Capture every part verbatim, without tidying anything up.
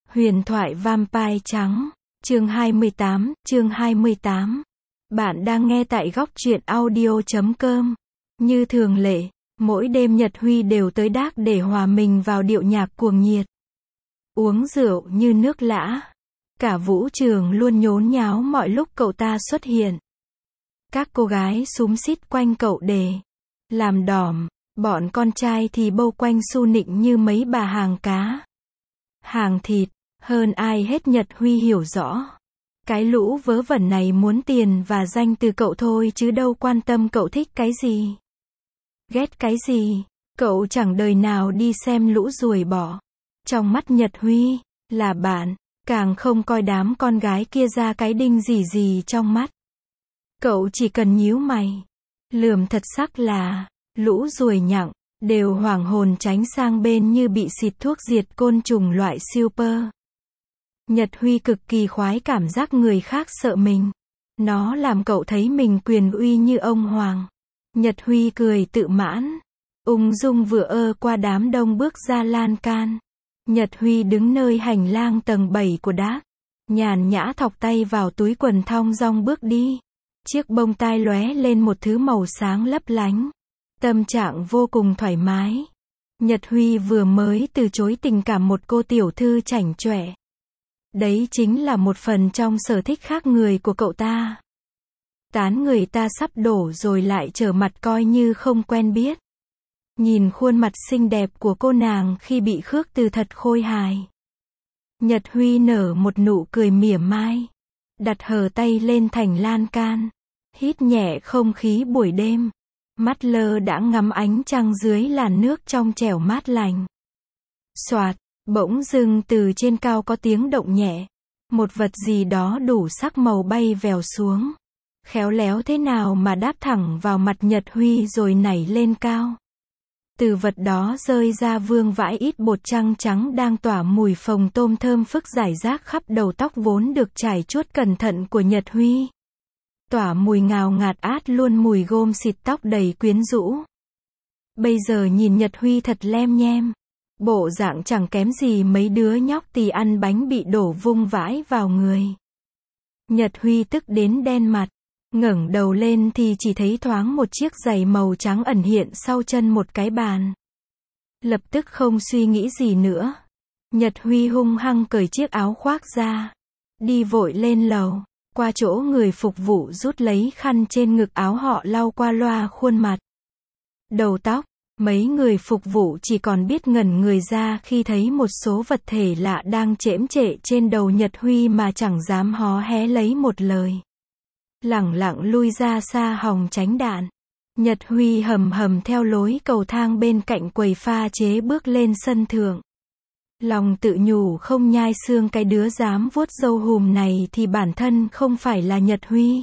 Huyền thoại Vampire trắng, chương hai mươi tám, chương hai mươi tám. Bạn đang nghe tại góc truyện audio chấm com. Như thường lệ, mỗi đêm Nhật Huy đều tới Đác để hòa mình vào điệu nhạc cuồng nhiệt. Uống rượu như nước lã. Cả vũ trường luôn nhốn nháo mọi lúc cậu ta xuất hiện. Các cô gái xúm xít quanh cậu để làm đỏm, bọn con trai thì bâu quanh su nịnh như mấy bà hàng cá, hàng thịt. Hơn ai hết Nhật Huy hiểu rõ. Cái lũ vớ vẩn này muốn tiền và danh từ cậu thôi chứ đâu quan tâm cậu thích cái gì, ghét cái gì. Cậu chẳng đời nào đi xem lũ ruồi bọ. Trong mắt Nhật Huy, là bạn, càng không coi đám con gái kia ra cái đinh gì gì trong mắt. Cậu chỉ cần nhíu mày, lườm thật sắc là, lũ ruồi nhặng, đều hoảng hồn tránh sang bên như bị xịt thuốc diệt côn trùng loại super. Nhật Huy cực kỳ khoái cảm giác người khác sợ mình. Nó làm cậu thấy mình quyền uy như ông hoàng. Nhật Huy cười tự mãn, ung dung vừa ơ qua đám đông bước ra lan can. Nhật Huy đứng nơi hành lang tầng bảy của Đác, nhàn nhã thọc tay vào túi quần thong dong bước đi. Chiếc bông tai lóe lên một thứ màu sáng lấp lánh. Tâm trạng vô cùng thoải mái. Nhật Huy vừa mới từ chối tình cảm một cô tiểu thư chảnh chọe. Đấy chính là một phần trong sở thích khác người của cậu ta. Tán người ta sắp đổ rồi lại trở mặt coi như không quen biết. Nhìn khuôn mặt xinh đẹp của cô nàng khi bị khước từ thật khôi hài. Nhật Huy nở một nụ cười mỉa mai. Đặt hờ tay lên thành lan can. Hít nhẹ không khí buổi đêm. Mắt lơ đãng ngắm ánh trăng dưới làn nước trong trẻo mát lành. Xoạt. Bỗng dưng từ trên cao có tiếng động nhẹ. Một vật gì đó đủ sắc màu bay vèo xuống. Khéo léo thế nào mà đáp thẳng vào mặt Nhật Huy rồi nảy lên cao. Từ vật đó rơi ra vương vãi ít bột trăng trắng đang tỏa mùi phồng tôm thơm phức rải rác khắp đầu tóc vốn được trải chuốt cẩn thận của Nhật Huy. Tỏa mùi ngào ngạt át luôn mùi gôm xịt tóc đầy quyến rũ. Bây giờ nhìn Nhật Huy thật lem nhem. Bộ dạng chẳng kém gì mấy đứa nhóc tì ăn bánh bị đổ vung vãi vào người. Nhật Huy tức đến đen mặt. Ngẩng đầu lên thì chỉ thấy thoáng một chiếc giày màu trắng ẩn hiện sau chân một cái bàn. Lập tức không suy nghĩ gì nữa. Nhật Huy hung hăng cởi chiếc áo khoác ra. Đi vội lên lầu. Qua chỗ người phục vụ rút lấy khăn trên ngực áo họ lau qua loa khuôn mặt. Đầu tóc. Mấy người phục vụ chỉ còn biết ngẩn người ra khi thấy một số vật thể lạ đang chễm chệ trên đầu Nhật Huy mà chẳng dám hó hé lấy một lời. Lẳng lặng lui ra xa hòng tránh đạn. Nhật Huy hầm hầm theo lối cầu thang bên cạnh quầy pha chế bước lên sân thượng. Lòng tự nhủ không nhai xương cái đứa dám vuốt râu hùm này thì bản thân không phải là Nhật Huy.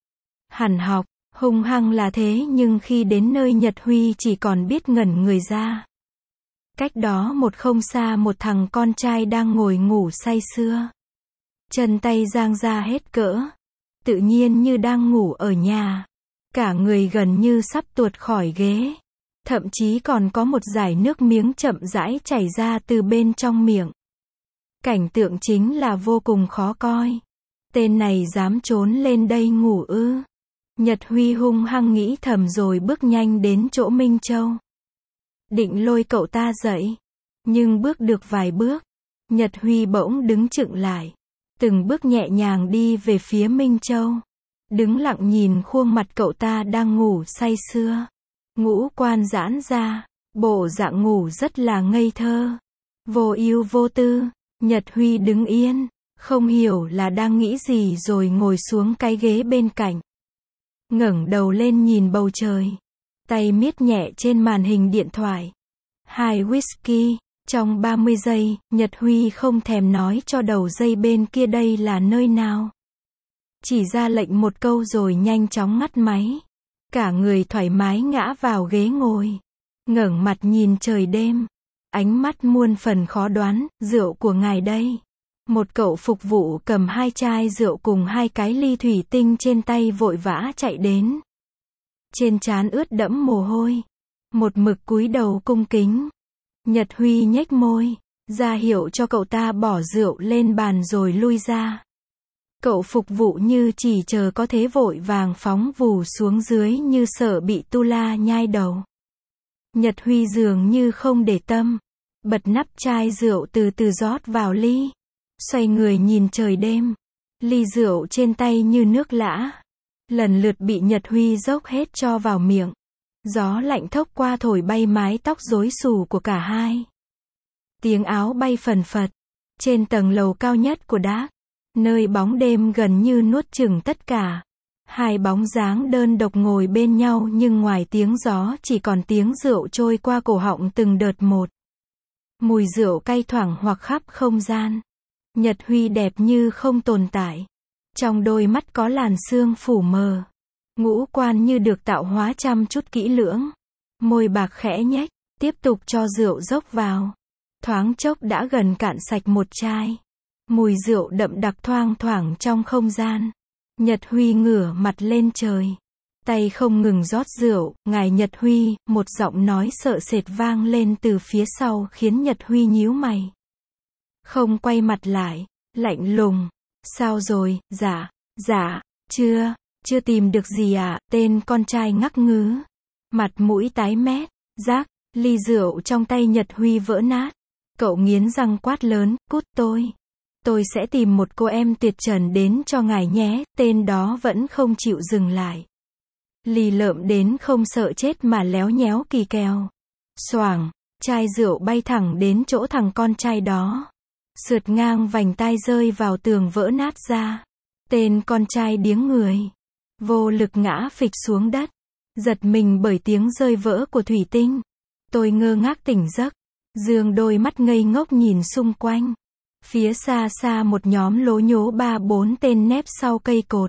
Hẳn học. Hung hăng là thế nhưng khi đến nơi Nhật Huy chỉ còn biết ngẩn người ra. Cách đó một không xa một thằng con trai đang ngồi ngủ say sưa. Chân tay giang ra hết cỡ. Tự nhiên như đang ngủ ở nhà. Cả người gần như sắp tuột khỏi ghế. Thậm chí còn có một dải nước miếng chậm rãi chảy ra từ bên trong miệng. Cảnh tượng chính là vô cùng khó coi. Tên này dám trốn lên đây ngủ ư? Nhật Huy hung hăng nghĩ thầm rồi bước nhanh đến chỗ Minh Châu. Định lôi cậu ta dậy. Nhưng bước được vài bước, Nhật Huy bỗng đứng chững lại. Từng bước nhẹ nhàng đi về phía Minh Châu. Đứng lặng nhìn khuôn mặt cậu ta đang ngủ say sưa. Ngũ quan giãn ra, bộ dạng ngủ rất là ngây thơ. Vô ưu vô tư, Nhật Huy đứng yên, không hiểu là đang nghĩ gì rồi ngồi xuống cái ghế bên cạnh. Ngẩng đầu lên nhìn bầu trời. Tay miết nhẹ trên màn hình điện thoại. Hai whisky. Trong ba mươi giây, Nhật Huy không thèm nói cho đầu dây bên kia đây là nơi nào. Chỉ ra lệnh một câu rồi nhanh chóng ngắt máy. Cả người thoải mái ngã vào ghế ngồi. Ngẩng mặt nhìn trời đêm. Ánh mắt muôn phần khó đoán, rượu của ngài đây. Một cậu phục vụ cầm hai chai rượu cùng hai cái ly thủy tinh trên tay vội vã chạy đến. Trên trán ướt đẫm mồ hôi. Một mực cúi đầu cung kính. Nhật Huy nhếch môi. ra hiệu cho cậu ta bỏ rượu lên bàn rồi lui ra. Cậu phục vụ như chỉ chờ có thế vội vàng phóng vù xuống dưới như sợ bị tu la nhai đầu. Nhật Huy dường như không để tâm, bật nắp chai rượu từ từ rót vào ly, xoay người nhìn trời đêm. Ly rượu trên tay như nước lã, lần lượt bị Nhật Huy dốc hết cho vào miệng. Gió lạnh thốc qua thổi bay mái tóc rối xù của cả hai. Tiếng áo bay phần phật, trên tầng lầu cao nhất của Đác, nơi bóng đêm gần như nuốt chửng tất cả. Hai bóng dáng đơn độc ngồi bên nhau nhưng ngoài tiếng gió chỉ còn tiếng rượu trôi qua cổ họng từng đợt một. Mùi rượu cay thoảng hoặc khắp không gian. Nhật Huy đẹp như không tồn tại. Trong đôi mắt có làn sương phủ mờ. Ngũ quan như được tạo hóa chăm chút kỹ lưỡng. Môi bạc khẽ nhếch, tiếp tục cho rượu dốc vào. Thoáng chốc đã gần cạn sạch một chai. Mùi rượu đậm đặc thoang thoảng trong không gian. Nhật Huy ngửa mặt lên trời. Tay không ngừng rót rượu, ngài Nhật Huy, một giọng nói sợ sệt vang lên từ phía sau khiến Nhật Huy nhíu mày. Không quay mặt lại, lạnh lùng. Sao rồi, dạ, dạ, chưa, chưa tìm được gì à, tên con trai ngắc ngứ. Mặt mũi tái mét, rác, ly rượu trong tay Nhật Huy vỡ nát. Cậu nghiến răng quát lớn, cút tôi. Tôi sẽ tìm một cô em tuyệt trần đến cho ngài nhé, tên đó vẫn không chịu dừng lại. Lì lợm đến không sợ chết mà léo nhéo kỳ kèo. Xoảng, chai rượu bay thẳng đến chỗ thằng con trai đó. Sượt ngang vành tai rơi vào tường vỡ nát ra. Tên con trai điếng người. Vô lực ngã phịch xuống đất. Giật mình bởi tiếng rơi vỡ của thủy tinh. Tôi ngơ ngác tỉnh giấc. Dương đôi mắt ngây ngốc nhìn xung quanh. Phía xa xa một nhóm lố nhố ba bốn tên nép sau cây cột.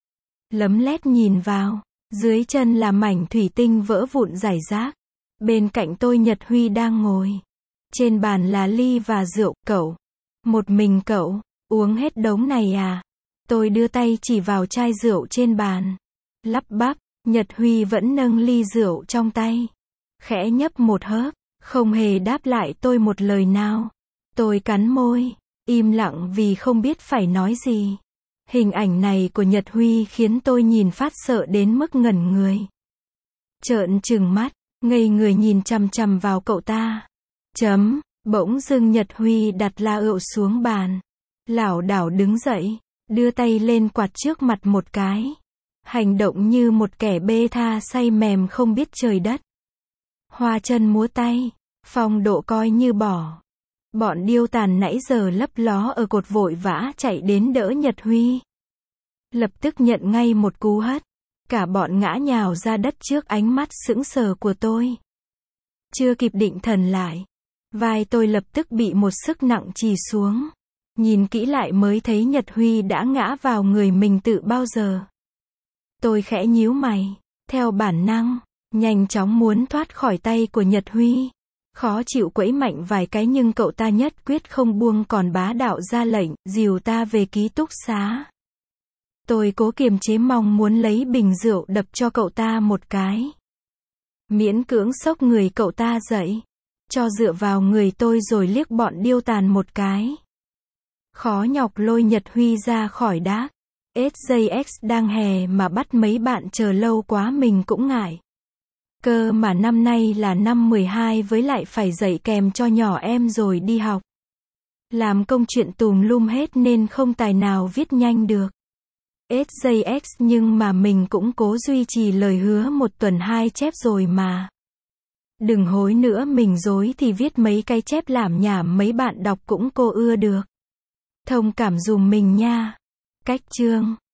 Lấm lét nhìn vào. Dưới chân là mảnh thủy tinh vỡ vụn rải rác. Bên cạnh tôi Nhật Huy đang ngồi. Trên bàn là ly và rượu. Cậu. Một mình cậu. Uống hết đống này à? Tôi đưa tay chỉ vào chai rượu trên bàn. Lắp bắp. Nhật Huy vẫn nâng ly rượu trong tay. Khẽ nhấp một hớp. Không hề đáp lại tôi một lời nào. Tôi cắn môi. Im lặng vì không biết phải nói gì. Hình ảnh này của Nhật Huy khiến tôi nhìn phát sợ đến mức ngẩn người. Trợn trừng mắt, ngây người nhìn chằm chằm vào cậu ta. Chấm, bỗng dưng Nhật Huy đặt la rượu xuống bàn. Lảo đảo đứng dậy, đưa tay lên quạt trước mặt một cái. Hành động như một kẻ bê tha say mềm không biết trời đất. Hoa chân múa tay, phong độ coi như bỏ. Bọn điêu tàn nãy giờ lấp ló ở cột vội vã chạy đến đỡ Nhật Huy. Lập tức nhận ngay một cú hất. Cả bọn ngã nhào ra đất trước ánh mắt sững sờ của tôi. Chưa kịp định thần lại. Vai tôi lập tức bị một sức nặng trì xuống. Nhìn kỹ lại mới thấy Nhật Huy đã ngã vào người mình từ bao giờ. Tôi khẽ nhíu mày. Theo bản năng, nhanh chóng muốn thoát khỏi tay của Nhật Huy. Khó chịu quẫy mạnh vài cái nhưng cậu ta nhất quyết không buông còn bá đạo ra lệnh, dìu ta về ký túc xá. Tôi cố kiềm chế mong muốn lấy bình rượu đập cho cậu ta một cái. Miễn cưỡng xốc người cậu ta dậy. Cho dựa vào người tôi rồi liếc bọn điêu tàn một cái. Khó nhọc lôi Nhật Huy ra khỏi Đác. ét gi ích đang hè mà bắt mấy bạn chờ lâu quá mình cũng ngại. Cơ mà năm nay là năm mười hai với lại phải dạy kèm cho nhỏ em rồi đi học. Làm công chuyện tùm lum hết nên không tài nào viết nhanh được. ét gi ích nhưng mà mình cũng cố duy trì lời hứa một tuần hai chép rồi mà. Đừng hối nữa mình dối thì viết mấy cái chép lảm nhảm mấy bạn đọc cũng cô ưa được. Thông cảm dùm mình nha. Cách chương